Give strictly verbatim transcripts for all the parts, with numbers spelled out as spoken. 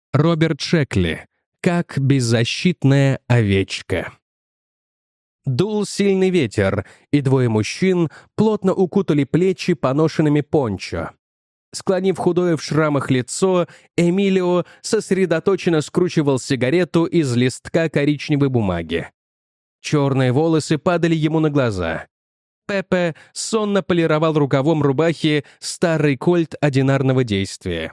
Роберт Шекли. Как беззащитная овечка. Дул сильный ветер, и двое мужчин плотно укутали плечи поношенными пончо. Склонив худое в шрамах лицо, Эмилио сосредоточенно скручивал сигарету из листка коричневой бумаги. Черные волосы падали ему на глаза. Пепе сонно полировал рукавом рубахи старый кольт одинарного действия.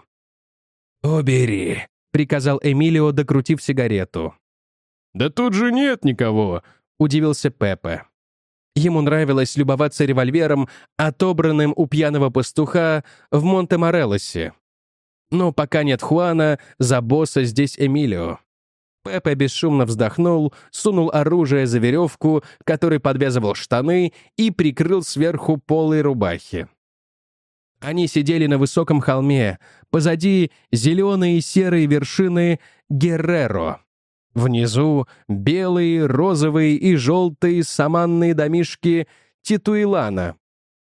«Убери», — приказал Эмилио, докрутив сигарету. «Да тут же нет никого», — удивился Пепе. Ему нравилось любоваться револьвером, отобранным у пьяного пастуха в Монте-Морелосе. Но пока нет Хуана, за босса здесь Эмилио. Пепе бесшумно вздохнул, сунул оружие за веревку, которой подвязывал штаны, и прикрыл сверху полой рубахи. Они сидели на высоком холме, позади зеленые и серые вершины Герреро. Внизу белые, розовые и желтые саманные домишки Титуилана.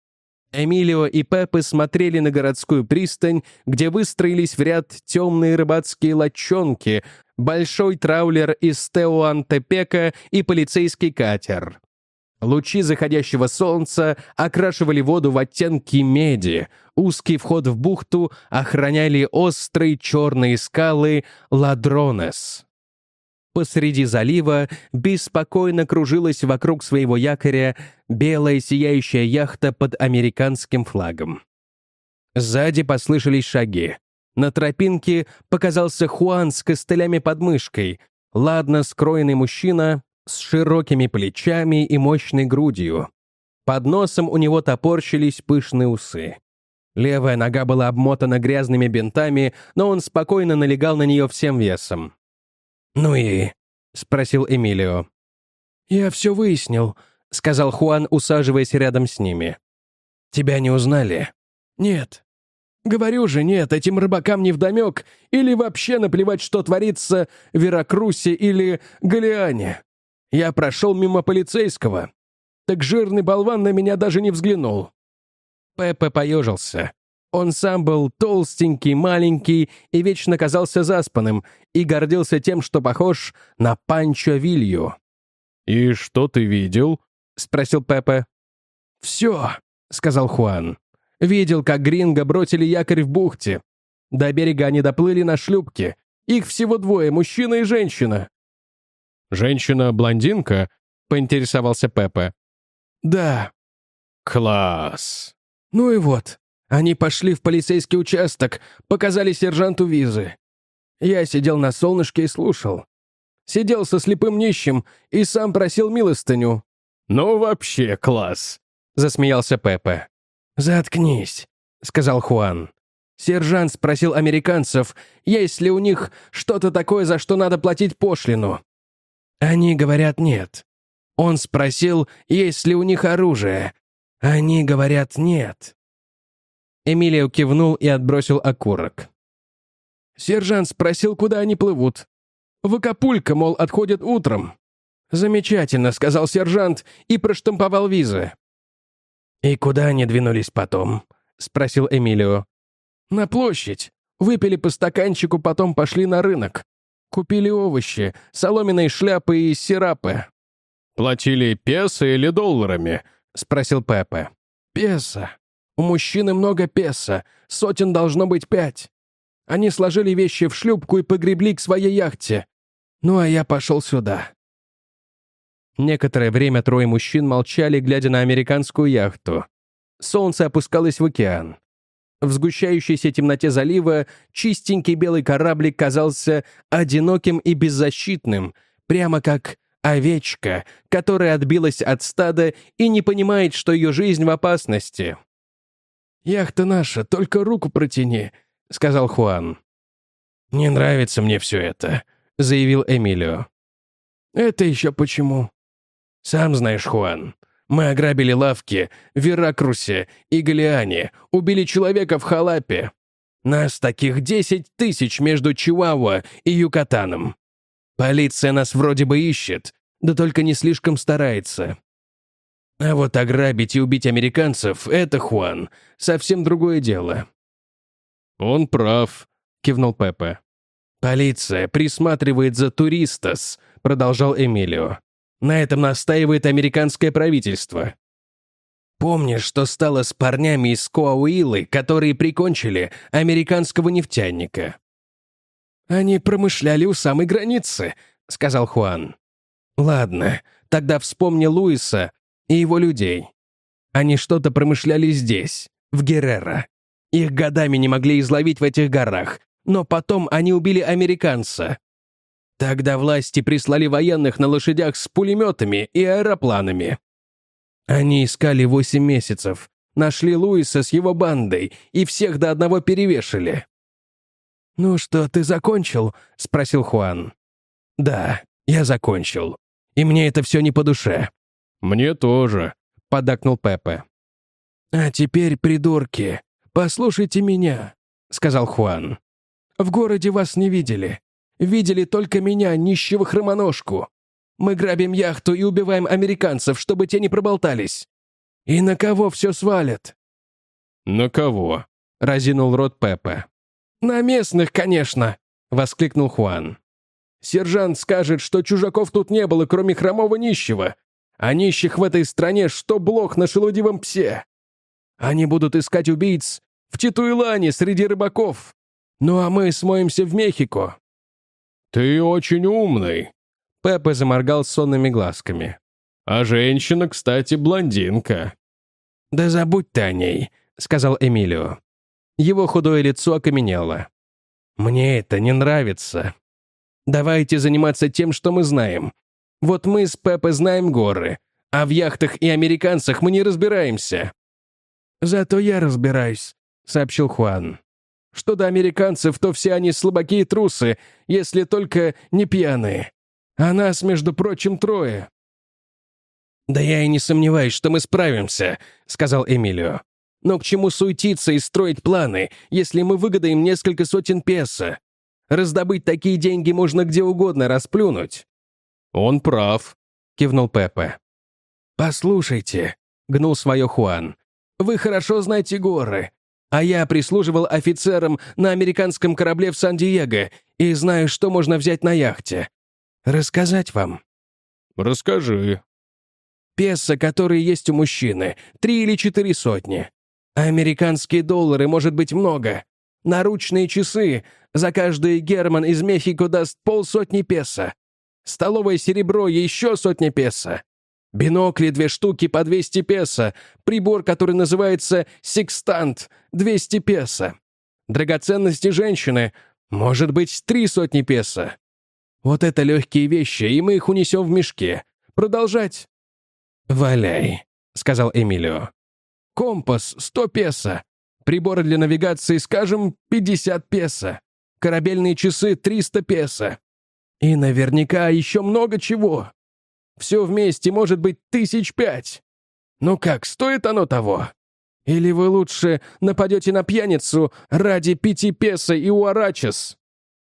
Эмилио и Пепе смотрели на городскую пристань, где выстроились в ряд темные рыбацкие лодчонки, большой траулер из Теуантепека и полицейский катер. Лучи заходящего солнца окрашивали воду в оттенки меди, узкий вход в бухту охраняли острые черные скалы Ладронес. Посреди залива беспокойно кружилась вокруг своего якоря белая сияющая яхта под американским флагом. Сзади послышались шаги. На тропинке показался Хуан с костылями под мышкой, ладно скроенный мужчина с широкими плечами и мощной грудью. Под носом у него топорщились пышные усы. Левая нога была обмотана грязными бинтами, но он спокойно налегал на нее всем весом. «Ну и?» — спросил Эмилио. «Я все выяснил», — сказал Хуан, усаживаясь рядом с ними. «Тебя не узнали?» «Нет». «Говорю же, нет, этим рыбакам невдомек, или вообще наплевать, что творится в Веракрусе или Галиане. Я прошел мимо полицейского. Так жирный болван на меня даже не взглянул». Пепе поежился. Он сам был толстенький, маленький и вечно казался заспанным, и гордился тем, что похож на Панчо Вилью. «И что ты видел?» — спросил Пепе. «Все», — сказал Хуан. «Видел, как гринго бросили якорь в бухте. До берега они доплыли на шлюпке. Их всего двое, мужчина и женщина». «Женщина-блондинка?» — поинтересовался Пепе. «Да». «Класс». «Ну и вот. Они пошли в полицейский участок, показали сержанту визы. Я сидел на солнышке и слушал. Сидел со слепым нищим и сам просил милостыню». «Ну вообще класс», — засмеялся Пепе. «Заткнись», — сказал Хуан. Сержант спросил американцев, есть ли у них что-то такое, за что надо платить пошлину. Они говорят нет. Он спросил, есть ли у них оружие. Они говорят нет. Эмилио кивнул и отбросил окурок. Сержант спросил, куда они плывут. В Акапулько, мол, отходят утром. «Замечательно», — сказал сержант и проштамповал визы. «И куда они двинулись потом?» — спросил Эмилио. «На площадь. Выпили по стаканчику, потом пошли на рынок. Купили овощи, соломенные шляпы и сирапы». «Платили песо или долларами?» — спросил Пепе. «Песо. У мужчины много песо, сотен должно быть пять. Они сложили вещи в шлюпку и погребли к своей яхте. Ну, а я пошел сюда». Некоторое время трое мужчин молчали, глядя на американскую яхту. Солнце опускалось в океан. В сгущающейся темноте залива чистенький белый кораблик казался одиноким и беззащитным, прямо как овечка, которая отбилась от стада и не понимает, что ее жизнь в опасности. «Яхта наша, только руку протяни», — сказал Хуан. «Не нравится мне все это», — заявил Эмилио. «Это еще почему?» «Сам знаешь, Хуан, мы ограбили лавки в Веракрусе и Галиане, убили человека в Халапе. Нас таких десять тысяч между Чиуауа и Юкатаном. Полиция нас вроде бы ищет, да только не слишком старается. А вот ограбить и убить американцев — это, Хуан, совсем другое дело». «Он прав», — кивнул Пепе. «Полиция присматривает за туристас», — продолжал Эмилио. «На этом настаивает американское правительство. Помнишь, что стало с парнями из Коауилы, которые прикончили американского нефтяника?» «Они промышляли у самой границы», — сказал Хуан. «Ладно, тогда вспомни Луиса и его людей. Они что-то промышляли здесь, в Геррера. Их годами не могли изловить в этих горах, но потом они убили американца. Тогда власти прислали военных на лошадях с пулеметами и аэропланами. Они искали восемь месяцев, нашли Луиса с его бандой и всех до одного перевешали». «Ну что, ты закончил?» — спросил Хуан. «Да, я закончил. И мне это все не по душе». «Мне тоже», — поддакнул Пепе. «А теперь, придурки, послушайте меня», — сказал Хуан. «В городе вас не видели. Видели только меня, нищего хромоножку. Мы грабим яхту и убиваем американцев, чтобы те не проболтались. И на кого все свалят?» «На кого?» — разинул рот Пепе. «На местных, конечно», — воскликнул Хуан. «Сержант скажет, что чужаков тут не было, кроме хромого нищего, а нищих в этой стране, что блох на шелудивом псе. Они будут искать убийц в Титуилане среди рыбаков. Ну а мы смоемся в Мехико». «Ты очень умный», — Пепе заморгал сонными глазками. «А женщина, кстати, блондинка». «Да забудь ты о ней», — сказал Эмилио. Его худое лицо окаменело. «Мне это не нравится. Давайте заниматься тем, что мы знаем. Вот мы с Пепе знаем горы, а в яхтах и американцах мы не разбираемся». «Зато я разбираюсь», — сообщил Хуан. «Что до американцев, то все они слабаки и трусы, если только не пьяные. А нас, между прочим, трое». «Да я и не сомневаюсь, что мы справимся», — сказал Эмилио. «Но к чему суетиться и строить планы, если мы выгодаем несколько сотен песо? Раздобыть такие деньги можно где угодно расплюнуть». «Он прав», — кивнул Пепе. «Послушайте», — гнул свое Хуан, — «вы хорошо знаете горы, а я прислуживал офицерам на американском корабле в Сан-Диего и знаю, что можно взять на яхте. Рассказать вам?» «Расскажи». «Песо, которые есть у мужчины, три или четыре сотни. Американские доллары, может быть, много. Наручные часы, за каждый Герман из Мехико даст полсотни песо. Столовое серебро, еще сотня песо. Бинокли две штуки по двести песо. Прибор, который называется секстант, двести песо. Драгоценности женщины, может быть, три сотни песо. Вот это легкие вещи, и мы их унесем в мешке. Продолжать?» «Валяй», — сказал Эмилио. «Компас — сто песо. Приборы для навигации, скажем, пятьдесят песо. Корабельные часы — триста песо. И наверняка еще много чего. Все вместе может быть тысяч пять. Ну как, стоит оно того? Или вы лучше нападете на пьяницу ради пяти песо и уарачес?»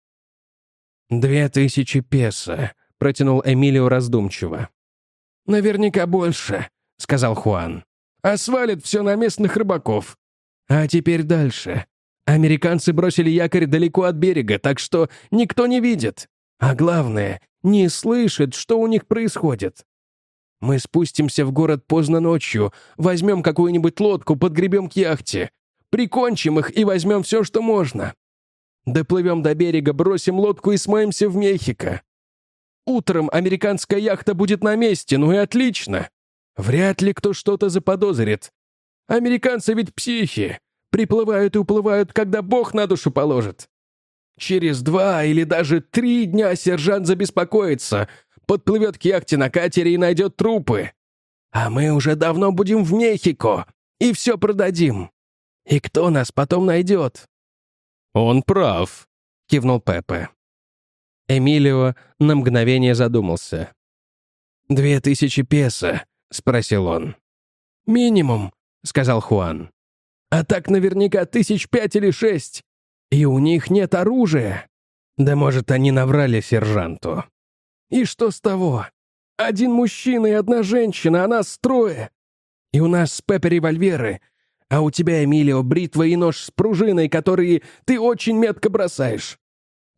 «Две тысячи песо», — протянул Эмилио раздумчиво. «Наверняка больше», — сказал Хуан. «А свалит все на местных рыбаков. А теперь дальше. Американцы бросили якорь далеко от берега, так что никто не видит. А главное, не слышит, что у них происходит. Мы спустимся в город поздно ночью, возьмем какую-нибудь лодку, подгребем к яхте, прикончим их и возьмем все, что можно. Доплывем до берега, бросим лодку и смоемся в Мехико. Утром американская яхта будет на месте, ну и отлично. Вряд ли кто что-то заподозрит. Американцы ведь психи. Приплывают и уплывают, когда Бог на душу положит. Через два или даже три дня сержант забеспокоится, подплывет к яхте на катере и найдет трупы. А мы уже давно будем в Мехико и все продадим. И кто нас потом найдет?» «Он прав», — кивнул Пепе. Эмилио на мгновение задумался. «Две тысячи песо?» — спросил он. «Минимум», — сказал Хуан. «А так наверняка тысяч пять или шесть. И у них нет оружия. Да может, они наврали сержанту. И что с того? Один мужчина и одна женщина, а нас трое. И у нас с Пепе револьверы, а у тебя, Эмилио, бритва и нож с пружиной, которые ты очень метко бросаешь.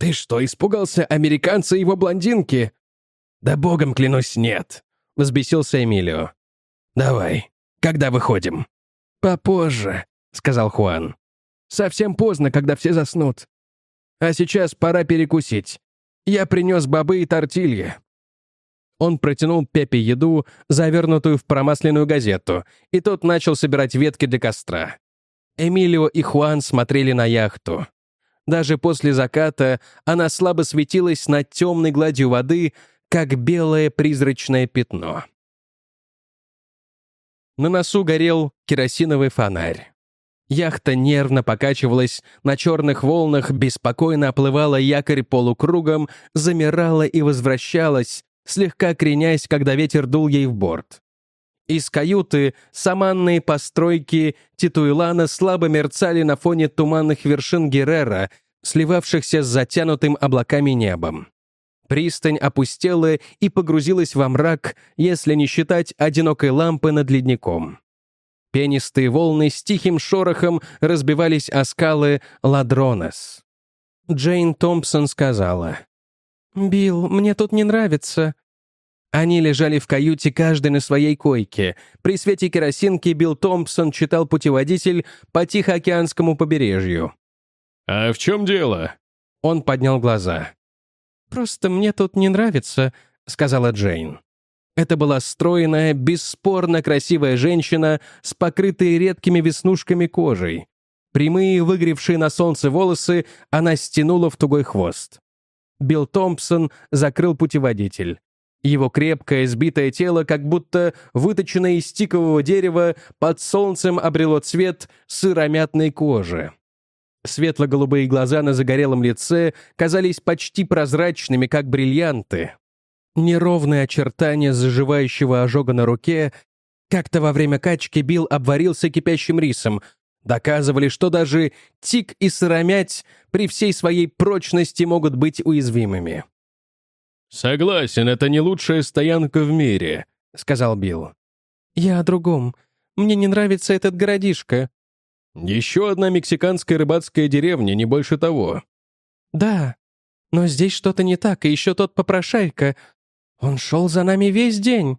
«Ты что, испугался американца и его блондинки?» «Да богом клянусь, нет», — взбесился Эмилио. «Давай, когда выходим?» «Попозже», — сказал Хуан. «Совсем поздно, когда все заснут. А сейчас пора перекусить. Я принес бобы и тортилья». Он протянул Пепе еду, завернутую в промасленную газету, и тот начал собирать ветки для костра. Эмилио и Хуан смотрели на яхту. Даже после заката она слабо светилась над темной гладью воды, как белое призрачное пятно. На носу горел керосиновый фонарь. Яхта нервно покачивалась, на черных волнах беспокойно оплывала якорь полукругом, замирала и возвращалась, слегка кренясь, когда ветер дул ей в борт. Из каюты саманные постройки Титуилана слабо мерцали на фоне туманных вершин Геррера, сливавшихся с затянутым облаками небом. Пристань опустела и погрузилась во мрак, если не считать одинокой лампы над ледником. Пенистые волны с тихим шорохом разбивались о скалы Ладронес. Джейн Томпсон сказала: «Билл, мне тут не нравится». Они лежали в каюте, каждый на своей койке. При свете керосинки Билл Томпсон читал путеводитель по Тихоокеанскому побережью. «А в чем дело?» Он поднял глаза. «Просто мне тут не нравится», — сказала Джейн. Это была стройная, бесспорно красивая женщина с покрытой редкими веснушками кожей. Прямые, выгоревшие на солнце волосы она стянула в тугой хвост. Билл Томпсон закрыл путеводитель. Его крепкое, сбитое тело, как будто выточенное из тикового дерева, под солнцем обрело цвет сыромятной кожи. Светло-голубые глаза на загорелом лице казались почти прозрачными, как бриллианты. Неровные очертания заживающего ожога на руке. Как-то во время качки Билл обварился кипящим рисом. Доказывали, что даже тик и сыромять при всей своей прочности могут быть уязвимыми. «Согласен, это не лучшая стоянка в мире», — сказал Билл. «Я о другом. Мне не нравится этот городишко». «Еще одна мексиканская рыбацкая деревня, не больше того». «Да, но здесь что-то не так, и еще тот попрошайка. Он шел за нами весь день».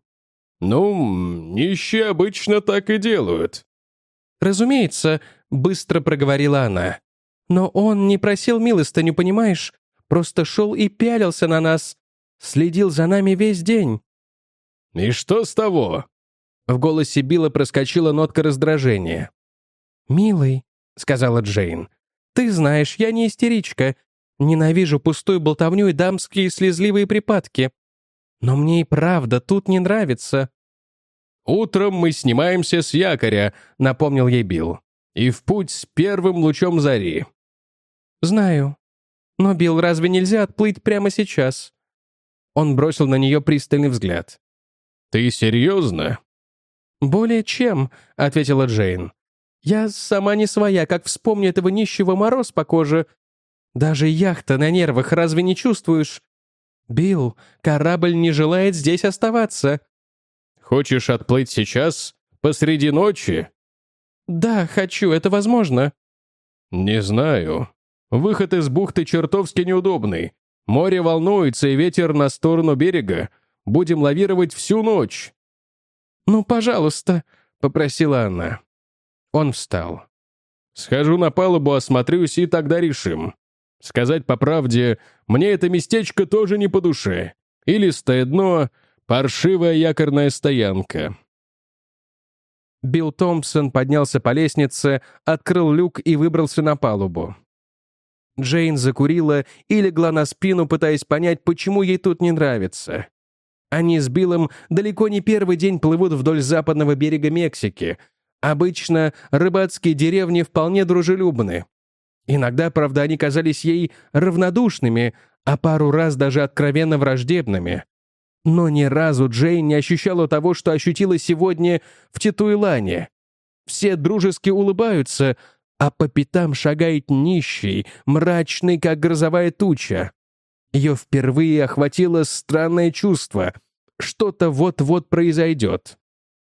«Ну, нищие обычно так и делают». «Разумеется», — быстро проговорила она. «Но он не просил милостыню, понимаешь? Просто шел и пялился на нас. Следил за нами весь день». «И что с того?» В голосе Билла проскочила нотка раздражения. «Милый», — сказала Джейн, — «ты знаешь, я не истеричка. Ненавижу пустую болтовню и дамские слезливые припадки. Но мне и правда тут не нравится». «Утром мы снимаемся с якоря», — напомнил ей Билл. «И в путь с первым лучом зари». «Знаю. Но, Билл, разве нельзя отплыть прямо сейчас?» Он бросил на нее пристальный взгляд. «Ты серьезно?» «Более чем», — ответила Джейн. «Я сама не своя, как вспомню этого нищего, мороз по коже. Даже яхта на нервах, разве не чувствуешь? Билл, корабль не желает здесь оставаться». «Хочешь отплыть сейчас? Посреди ночи?» «Да, хочу, это возможно». «Не знаю. Выход из бухты чертовски неудобный. Море волнуется, и ветер на сторону берега. Будем лавировать всю ночь». «Ну, пожалуйста», — попросила она. Он встал. «Схожу на палубу, осмотрюсь, и тогда решим. Сказать по правде, мне это местечко тоже не по душе. Илистое дно, паршивая якорная стоянка». Билл Томпсон поднялся по лестнице, открыл люк и выбрался на палубу. Джейн закурила и легла на спину, пытаясь понять, почему ей тут не нравится. Они с Биллом далеко не первый день плывут вдоль западного берега Мексики. Обычно рыбацкие деревни вполне дружелюбны. Иногда, правда, они казались ей равнодушными, а пару раз даже откровенно враждебными. Но ни разу Джейн не ощущала того, что ощутила сегодня в Титуилане. Все дружески улыбаются, а по пятам шагает нищий, мрачный, как грозовая туча. Ее впервые охватило странное чувство. Что-то вот-вот произойдет.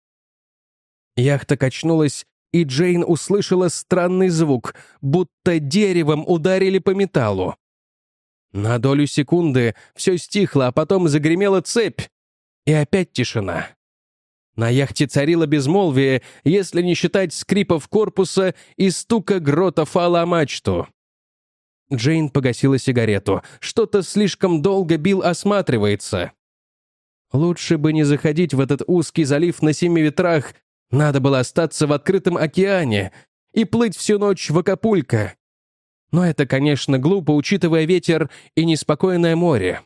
Яхта качнулась, и Джейн услышала странный звук, будто деревом ударили по металлу. На долю секунды все стихло, а потом загремела цепь. И опять тишина. На яхте царило безмолвие, если не считать скрипов корпуса и стука грота фала о мачту. Джейн погасила сигарету. Что-то слишком долго Билл осматривается. Лучше бы не заходить в этот узкий залив на семи ветрах. Надо было остаться в открытом океане и плыть всю ночь в Акапулько. Но это, конечно, глупо, учитывая ветер и неспокойное море.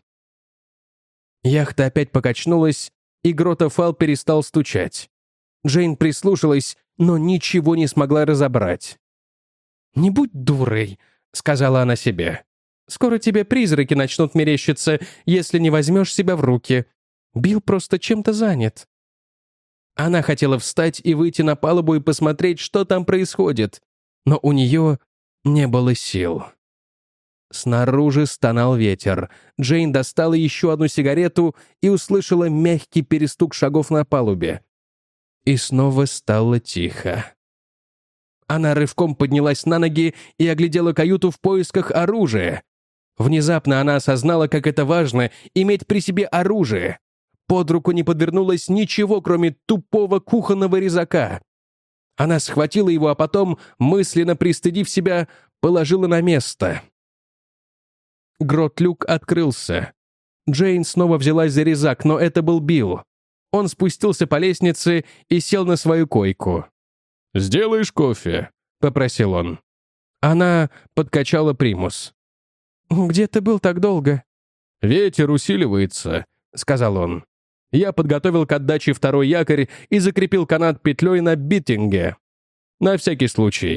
Яхта опять покачнулась, и гротофал перестал стучать. Джейн прислушалась, но ничего не смогла разобрать. «Не будь дурой», — сказала она себе. «Скоро тебе призраки начнут мерещиться, если не возьмешь себя в руки. Билл просто чем-то занят». Она хотела встать и выйти на палубу и посмотреть, что там происходит, но у нее не было сил. Снаружи стонал ветер. Джейн достала еще одну сигарету и услышала мягкий перестук шагов на палубе. И снова стало тихо. Она рывком поднялась на ноги и оглядела каюту в поисках оружия. Внезапно она осознала, как это важно — иметь при себе оружие. Под руку не подвернулось ничего, кроме тупого кухонного резака. Она схватила его, а потом, мысленно пристыдив себя, положила на место. Грот-люк открылся. Джейн снова взялась за резак, но это был Билл. Он спустился по лестнице и сел на свою койку. «Сделаешь кофе?» — попросил он. Она подкачала примус. «Где ты был так долго?» «Ветер усиливается», — сказал он. «Я подготовил к отдаче второй якорь и закрепил канат петлей на биттинге. На всякий случай».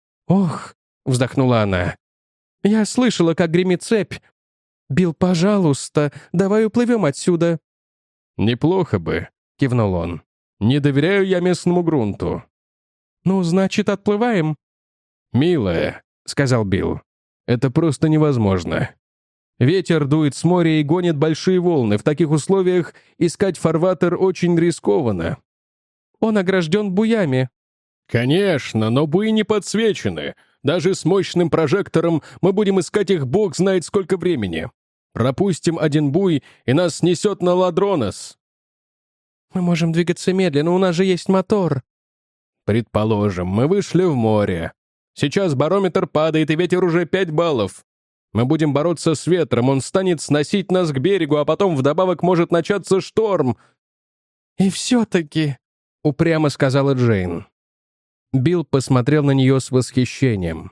«Ох», — вздохнула она. «Я слышала, как гремит цепь. Билл, пожалуйста, давай уплывем отсюда». «Неплохо бы», — кивнул он. «Не доверяю я местному грунту». «Ну, значит, отплываем?» «Милая», — сказал Билл, — «это просто невозможно. Ветер дует с моря и гонит большие волны. В таких условиях искать фарватер очень рискованно». «Он огражден буями». «Конечно, но буи не подсвечены. Даже с мощным прожектором мы будем искать их бог знает сколько времени. Пропустим один буй, и нас снесет на Ладронос». «Мы можем двигаться медленно, у нас же есть мотор». «Предположим, мы вышли в море. Сейчас барометр падает, и ветер уже пять баллов. Мы будем бороться с ветром, он станет сносить нас к берегу, а потом вдобавок может начаться шторм». «И все-таки», — упрямо сказала Джейн. Билл посмотрел на нее с восхищением.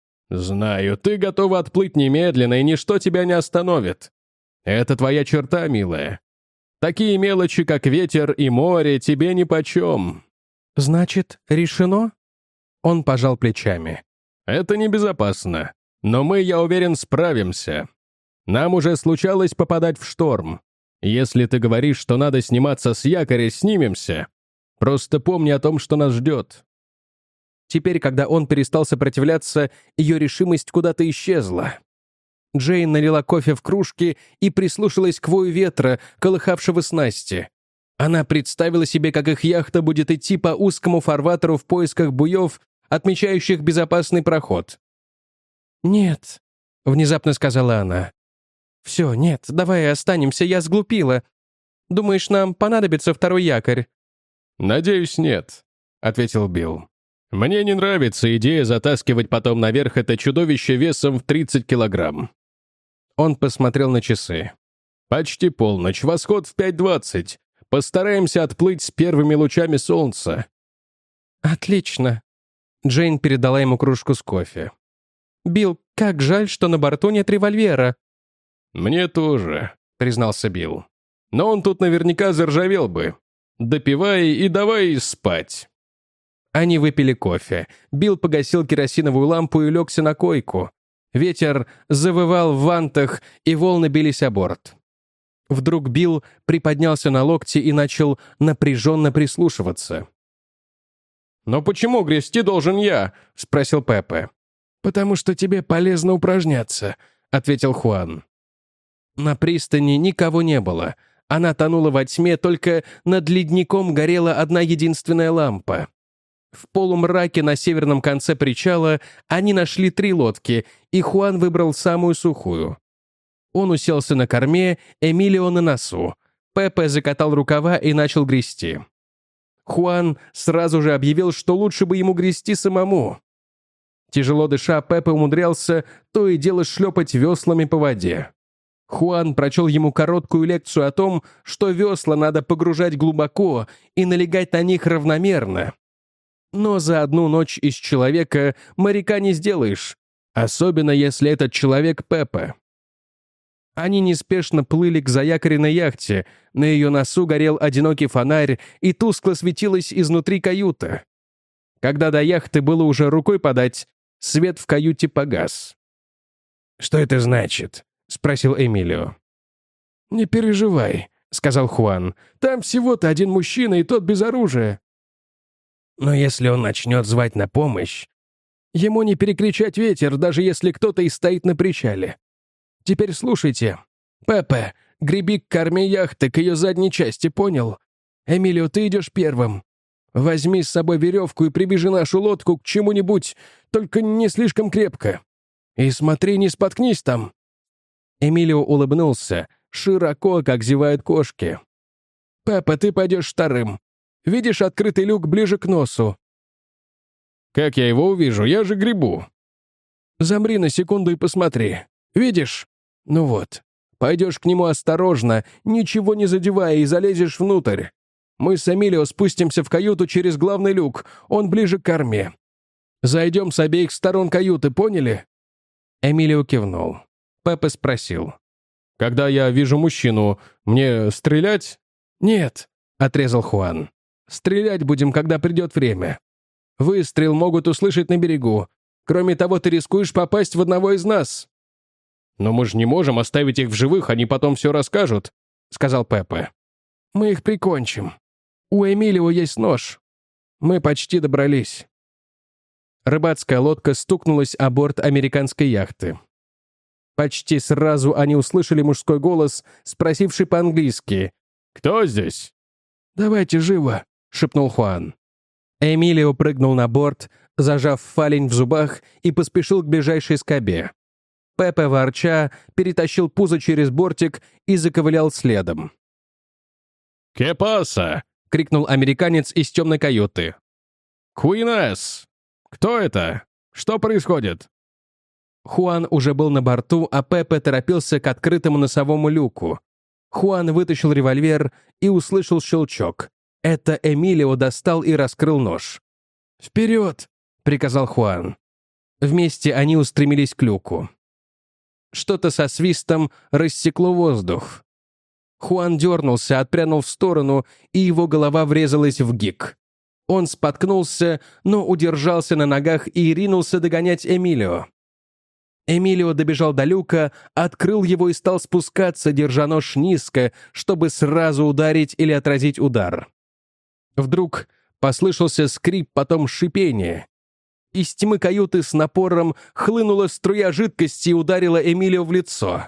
«Знаю, ты готова отплыть немедленно, и ничто тебя не остановит. Это твоя черта, милая. Такие мелочи, как ветер и море, тебе нипочем». «Значит, решено?» Он пожал плечами. «Это небезопасно. Но мы, я уверен, справимся. Нам уже случалось попадать в шторм. Если ты говоришь, что надо сниматься с якоря, снимемся. Просто помни о том, что нас ждет». Теперь, когда он перестал сопротивляться, ее решимость куда-то исчезла. Джейн налила кофе в кружки и прислушалась к вою ветра, колыхавшего снасти. Она представила себе, как их яхта будет идти по узкому фарватеру в поисках буев, отмечающих безопасный проход. «Нет», — внезапно сказала она. «Все, нет, давай останемся, я сглупила. Думаешь, нам понадобится второй якорь?» «Надеюсь, нет», — ответил Билл. «Мне не нравится идея затаскивать потом наверх это чудовище весом в тридцать килограмм». Он посмотрел на часы. «Почти полночь, восход в пять двадцать. Постараемся отплыть с первыми лучами солнца». «Отлично». Джейн передала ему кружку с кофе. «Билл, как жаль, что на борту нет револьвера». «Мне тоже», — признался Билл. «Но он тут наверняка заржавел бы. Допивай и давай спать». Они выпили кофе. Билл погасил керосиновую лампу и легся на койку. Ветер завывал в вантах, и волны бились о борт. Вдруг Билл приподнялся на локти и начал напряженно прислушиваться. «Но почему грести должен я?» — спросил Пепе. «Потому что тебе полезно упражняться», — ответил Хуан. На пристани никого не было. Она тонула во тьме, только над ледником горела одна единственная лампа. В полумраке на северном конце причала они нашли три лодки, и Хуан выбрал самую сухую. Он уселся на корме, Эмилио на носу. Пепе закатал рукава и начал грести. Хуан сразу же объявил, что лучше бы ему грести самому. Тяжело дыша, Пепе умудрялся то и дело шлепать веслами по воде. Хуан прочел ему короткую лекцию о том, что весла надо погружать глубоко и налегать на них равномерно. Но за одну ночь из человека моряка не сделаешь, особенно если этот человек Пепе. Они неспешно плыли к заякоренной яхте, на ее носу горел одинокий фонарь и тускло светилась изнутри каюта. Когда до яхты было уже рукой подать, свет в каюте погас. «Что это значит?» — спросил Эмилио. «Не переживай», — сказал Хуан. «Там всего-то один мужчина, и тот без оружия». «Но если он начнет звать на помощь, ему не перекричать ветер, даже если кто-то и стоит на причале. Теперь слушайте. Пепе, греби к корме яхты, к ее задней части, понял? Эмилио, ты идешь первым. Возьми с собой веревку и прибежи нашу лодку к чему-нибудь, только не слишком крепко. И смотри, не споткнись там». Эмилио улыбнулся, широко, как зевают кошки. «Пепе, ты пойдешь вторым. Видишь открытый люк ближе к носу?» «Как я его увижу? Я же гребу». «Замри на секунду и посмотри. Видишь? Ну вот. Пойдешь к нему осторожно, ничего не задевая, и залезешь внутрь. Мы с Эмилио спустимся в каюту через главный люк, он ближе к корме. Зайдем с обеих сторон каюты, поняли?» Эмилио кивнул. Пепе спросил. «Когда я вижу мужчину, мне стрелять?» «Нет», — отрезал Хуан. «Стрелять будем, когда придет время. Выстрел могут услышать на берегу. Кроме того, ты рискуешь попасть в одного из нас». «Но мы же не можем оставить их в живых, они потом все расскажут», — сказал Пепе. «Мы их прикончим. У Эмилио есть нож. Мы почти добрались». Рыбацкая лодка стукнулась о борт американской яхты. Почти сразу они услышали мужской голос, спросивший по-английски: «Кто здесь?» «Давайте живо», — шепнул Хуан. Эмилио прыгнул на борт, зажав фалень в зубах, и поспешил к ближайшей скобе. Пепе, ворча, перетащил пузо через бортик и заковылял следом. «Ке паса?» — крикнул американец из темной каюты. «Куинес! Кто это? Что происходит?» Хуан уже был на борту, а Пепе торопился к открытому носовому люку. Хуан вытащил револьвер и услышал щелчок. Это Эмилио достал и раскрыл нож. «Вперед!» — приказал Хуан. Вместе они устремились к люку. Что-то со свистом рассекло воздух. Хуан дернулся, отпрянул в сторону, и его голова врезалась в гик. Он споткнулся, но удержался на ногах и ринулся догонять Эмилио. Эмилио добежал до люка, открыл его и стал спускаться, держа нож низко, чтобы сразу ударить или отразить удар. Вдруг послышался скрип, потом шипение. Из тьмы каюты с напором хлынула струя жидкости и ударила Эмилио в лицо.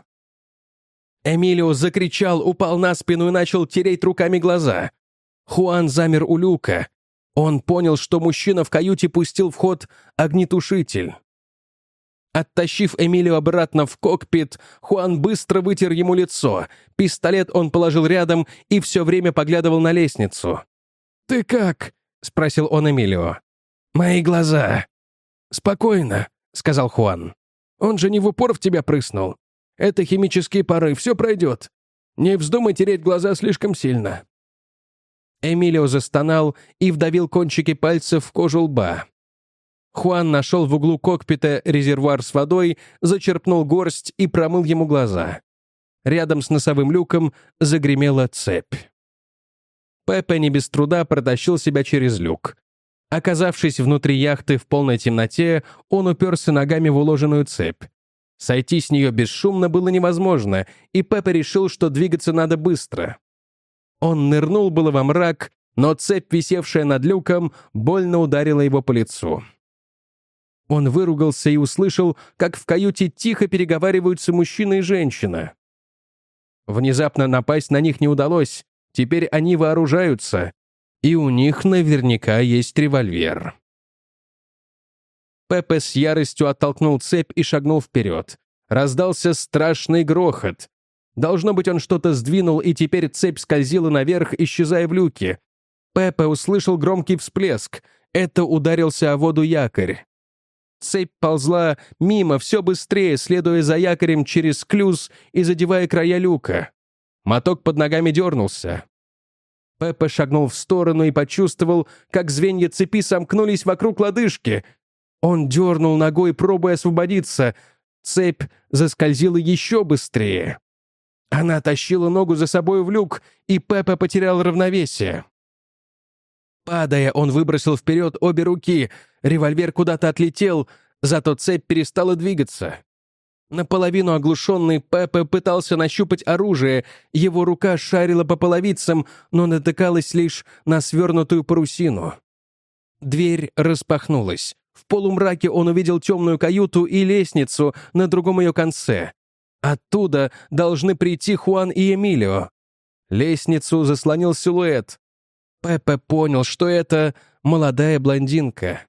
Эмилио закричал, упал на спину и начал тереть руками глаза. Хуан замер у люка. Он понял, что мужчина в каюте пустил в ход огнетушитель. Оттащив Эмилио обратно в кокпит, Хуан быстро вытер ему лицо. Пистолет он положил рядом и все время поглядывал на лестницу. «Ты как?» — спросил он Эмилио. «Мои глаза». «Спокойно», — сказал Хуан. «Он же не в упор в тебя прыснул. Это химические пары, все пройдет. Не вздумай тереть глаза слишком сильно». Эмилио застонал и вдавил кончики пальцев в кожу лба. Хуан нашел в углу кокпита резервуар с водой, зачерпнул горсть и промыл ему глаза. Рядом с носовым люком загремела цепь. Пепе не без труда протащил себя через люк. Оказавшись внутри яхты в полной темноте, он уперся ногами в уложенную цепь. Сойти с нее бесшумно было невозможно, и Пепе решил, что двигаться надо быстро. Он нырнул было во мрак, но цепь, висевшая над люком, больно ударила его по лицу. Он выругался и услышал, как в каюте тихо переговариваются мужчина и женщина. Внезапно напасть на них не удалось, теперь они вооружаются, и у них наверняка есть револьвер. Пепе с яростью оттолкнул цепь и шагнул вперед. Раздался страшный грохот. Должно быть, он что-то сдвинул, и теперь цепь скользила наверх, исчезая в люке. Пеппа услышал громкий всплеск. Это ударился о воду якорь. Цепь ползла мимо все быстрее, следуя за якорем через клюз и задевая края люка. Моток под ногами дернулся. Пеппа шагнул в сторону и почувствовал, как звенья цепи сомкнулись вокруг лодыжки. Он дернул ногой, пробуя освободиться. Цепь заскользила еще быстрее. Она тащила ногу за собой в люк, и Пеппа потерял равновесие. Падая, он выбросил вперед обе руки. Револьвер куда-то отлетел, зато цепь перестала двигаться. Наполовину оглушенный Пеппа пытался нащупать оружие. Его рука шарила по половицам, но натыкалась лишь на свернутую парусину. Дверь распахнулась. В полумраке он увидел темную каюту и лестницу на другом ее конце. Оттуда должны прийти Хуан и Эмилио. Лестницу заслонил силуэт. Пеппа понял, что это молодая блондинка.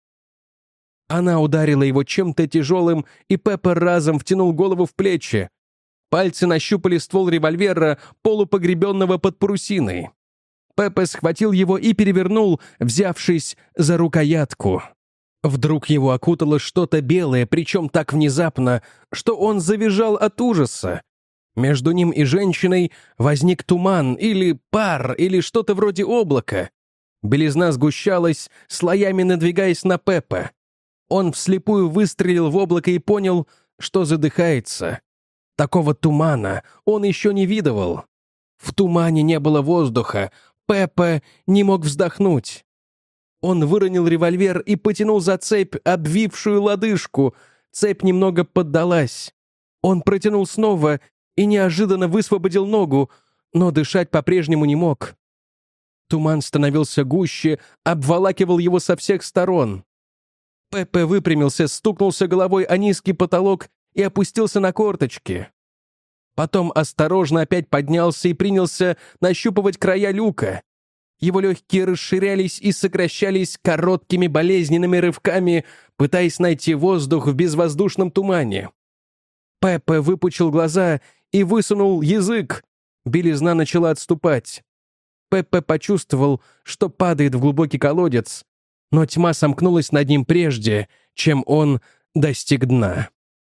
Она ударила его чем-то тяжелым, и Пеппа разом втянул голову в плечи. Пальцы нащупали ствол револьвера, полупогребенного под парусиной. Пеппа схватил его и перевернул, взявшись за рукоятку. Вдруг его окутало что-то белое, причем так внезапно, что он завизжал от ужаса. Между ним и женщиной возник туман, или пар, или что-то вроде облака. Белизна сгущалась, слоями надвигаясь на Пеппа. Он вслепую выстрелил в облако и понял, что задыхается. Такого тумана он еще не видывал. В тумане не было воздуха, Пеппа не мог вздохнуть. Он выронил револьвер и потянул за цепь, обвившую лодыжку. Цепь немного поддалась. Он протянул снова и неожиданно высвободил ногу, но дышать по-прежнему не мог. Туман становился гуще, обволакивал его со всех сторон. Пеппа выпрямился, стукнулся головой о низкий потолок и опустился на корточки. Потом осторожно опять поднялся и принялся нащупывать края люка. Его легкие расширялись и сокращались короткими болезненными рывками, пытаясь найти воздух в безвоздушном тумане. Пеппа выпучил глаза и высунул язык. Белизна начала отступать. Пеппа почувствовал, что падает в глубокий колодец, но тьма сомкнулась над ним прежде, чем он достиг дна.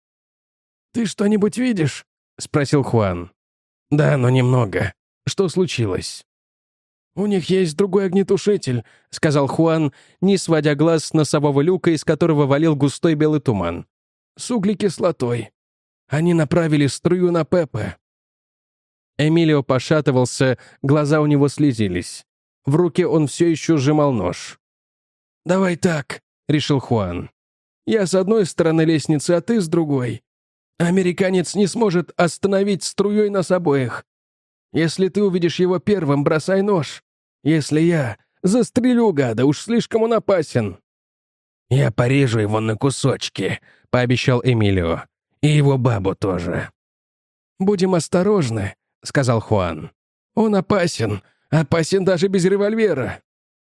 «Ты что-нибудь видишь?» — спросил Хуан. «Да, но немного. Что случилось?» «У них есть другой огнетушитель», — сказал Хуан, не сводя глаз с носового люка, из которого валил густой белый туман. «С углекислотой. Они направили струю на Пеппа». Эмилио пошатывался, глаза у него слезились. В руке он все еще сжимал нож. «Давай так», — решил Хуан. «Я с одной стороны лестницы, а ты с другой. Американец не сможет остановить струей нас обоих. Если ты увидишь его первым, бросай нож. Если я, застрелю гада, уж слишком он опасен». «Я порежу его на кусочки», — пообещал Эмилио. «И его бабу тоже». «Будем осторожны», — сказал Хуан. «Он опасен, опасен даже без револьвера».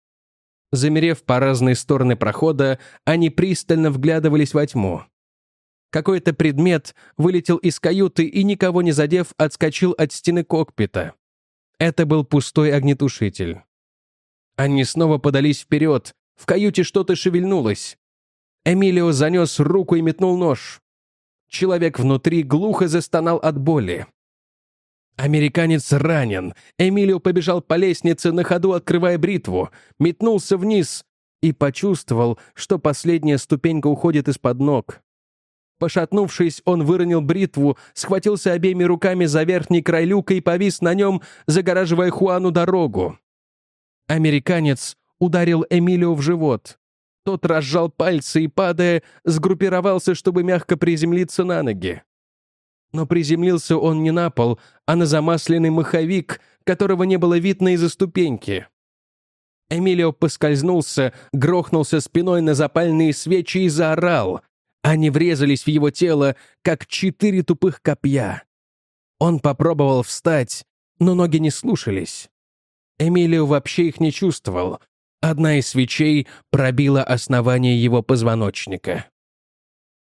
Замерев по разные стороны прохода, они пристально вглядывались во тьму. Какой-то предмет вылетел из каюты и, никого не задев, отскочил от стены кокпита. Это был пустой огнетушитель. Они снова подались вперед. В каюте что-то шевельнулось. Эмилио занес руку и метнул нож. Человек внутри глухо застонал от боли. Американец ранен. Эмилио побежал по лестнице, на ходу открывая бритву, метнулся вниз и почувствовал, что последняя ступенька уходит из-под ног. Пошатнувшись, он выронил бритву, схватился обеими руками за верхний край люка и повис на нем, загораживая Хуану дорогу. Американец ударил Эмилио в живот. Тот разжал пальцы и, падая, сгруппировался, чтобы мягко приземлиться на ноги. Но приземлился он не на пол, а на замасленный маховик, которого не было видно из-за ступеньки. Эмилио поскользнулся, грохнулся спиной на запальные свечи и заорал. Они врезались в его тело, как четыре тупых копья. Он попробовал встать, но ноги не слушались. Эмилио вообще их не чувствовал. Одна из свечей пробила основание его позвоночника.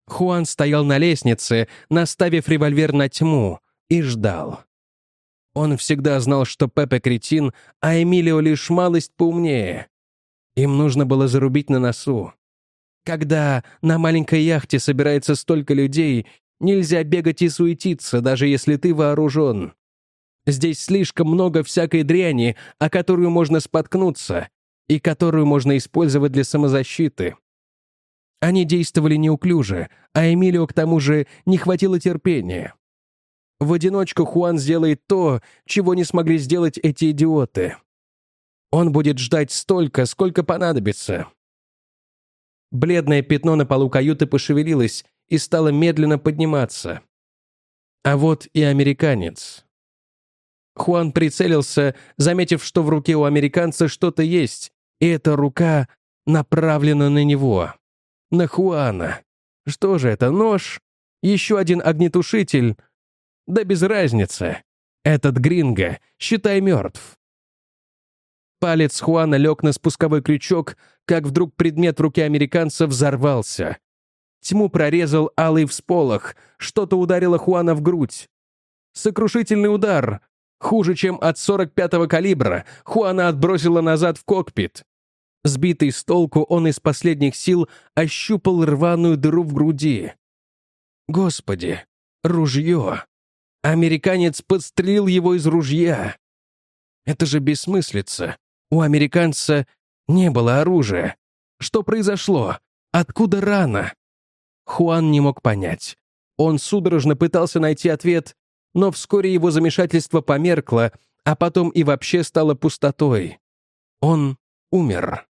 Хуан стоял на лестнице, наставив револьвер на тьму, и ждал. Он всегда знал, что Пепе кретин, а Эмилио лишь малость поумнее. Им нужно было зарубить на носу. Когда на маленькой яхте собирается столько людей, нельзя бегать и суетиться, даже если ты вооружен. Здесь слишком много всякой дряни, о которую можно споткнуться и которую можно использовать для самозащиты. Они действовали неуклюже, а Эмилио к тому же не хватило терпения. В одиночку Хуан сделает то, чего не смогли сделать эти идиоты. Он будет ждать столько, сколько понадобится. Бледное пятно на полу каюты пошевелилось и стало медленно подниматься. А вот и американец. Хуан прицелился, заметив, что в руке у американца что-то есть, и эта рука направлена на него. На Хуана. Что же это, нож? Еще один огнетушитель? Да без разницы. Этот гринго, считай, мертв. Палец Хуана лег на спусковой крючок, как вдруг предмет в руке американца взорвался. Тьму прорезал алый всполох, что-то ударило Хуана в грудь. Сокрушительный удар. Хуже, чем от сорок пятого калибра, Хуана отбросило назад в кокпит. Сбитый с толку, он из последних сил ощупал рваную дыру в груди. Господи, ружье. Американец подстрелил его из ружья. Это же бессмыслица. У американца не было оружия. Что произошло? Откуда рана? Хуан не мог понять. Он судорожно пытался найти ответ, но вскоре его замешательство померкло, а потом и вообще стало пустотой. Он умер.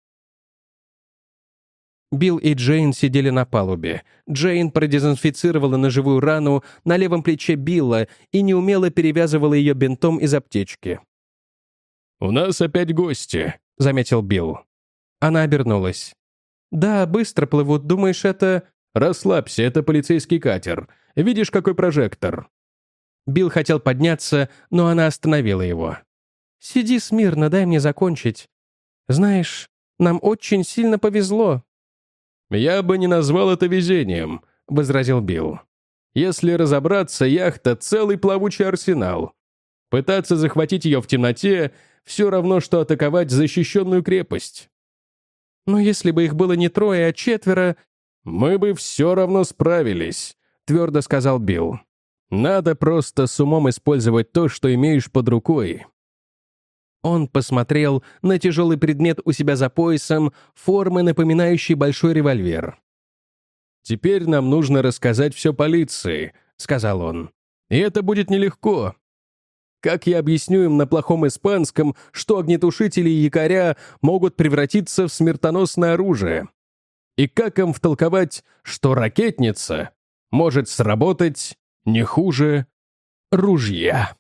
Билл и Джейн сидели на палубе. Джейн продезинфицировала ножевую рану на левом плече Билла и неумело перевязывала ее бинтом из аптечки. «У нас опять гости», — заметил Билл. Она обернулась. «Да, быстро плывут. Думаешь, это...» «Расслабься, это полицейский катер. Видишь, какой прожектор?» Билл хотел подняться, но она остановила его. «Сиди смирно, дай мне закончить. Знаешь, нам очень сильно повезло». «Я бы не назвал это везением», — возразил Билл. «Если разобраться, яхта — целый плавучий арсенал. Пытаться захватить ее в темноте — все равно, что атаковать защищенную крепость». «Но если бы их было не трое, а четверо...» «Мы бы все равно справились», — твердо сказал Билл. «Надо просто с умом использовать то, что имеешь под рукой». Он посмотрел на тяжелый предмет у себя за поясом, формы, напоминающей большой револьвер. «Теперь нам нужно рассказать все полиции», — сказал он. «И это будет нелегко. Как я объясню им на плохом испанском, что огнетушители и якоря могут превратиться в смертоносное оружие? И как им втолковать, что ракетница может сработать не хуже ружья?»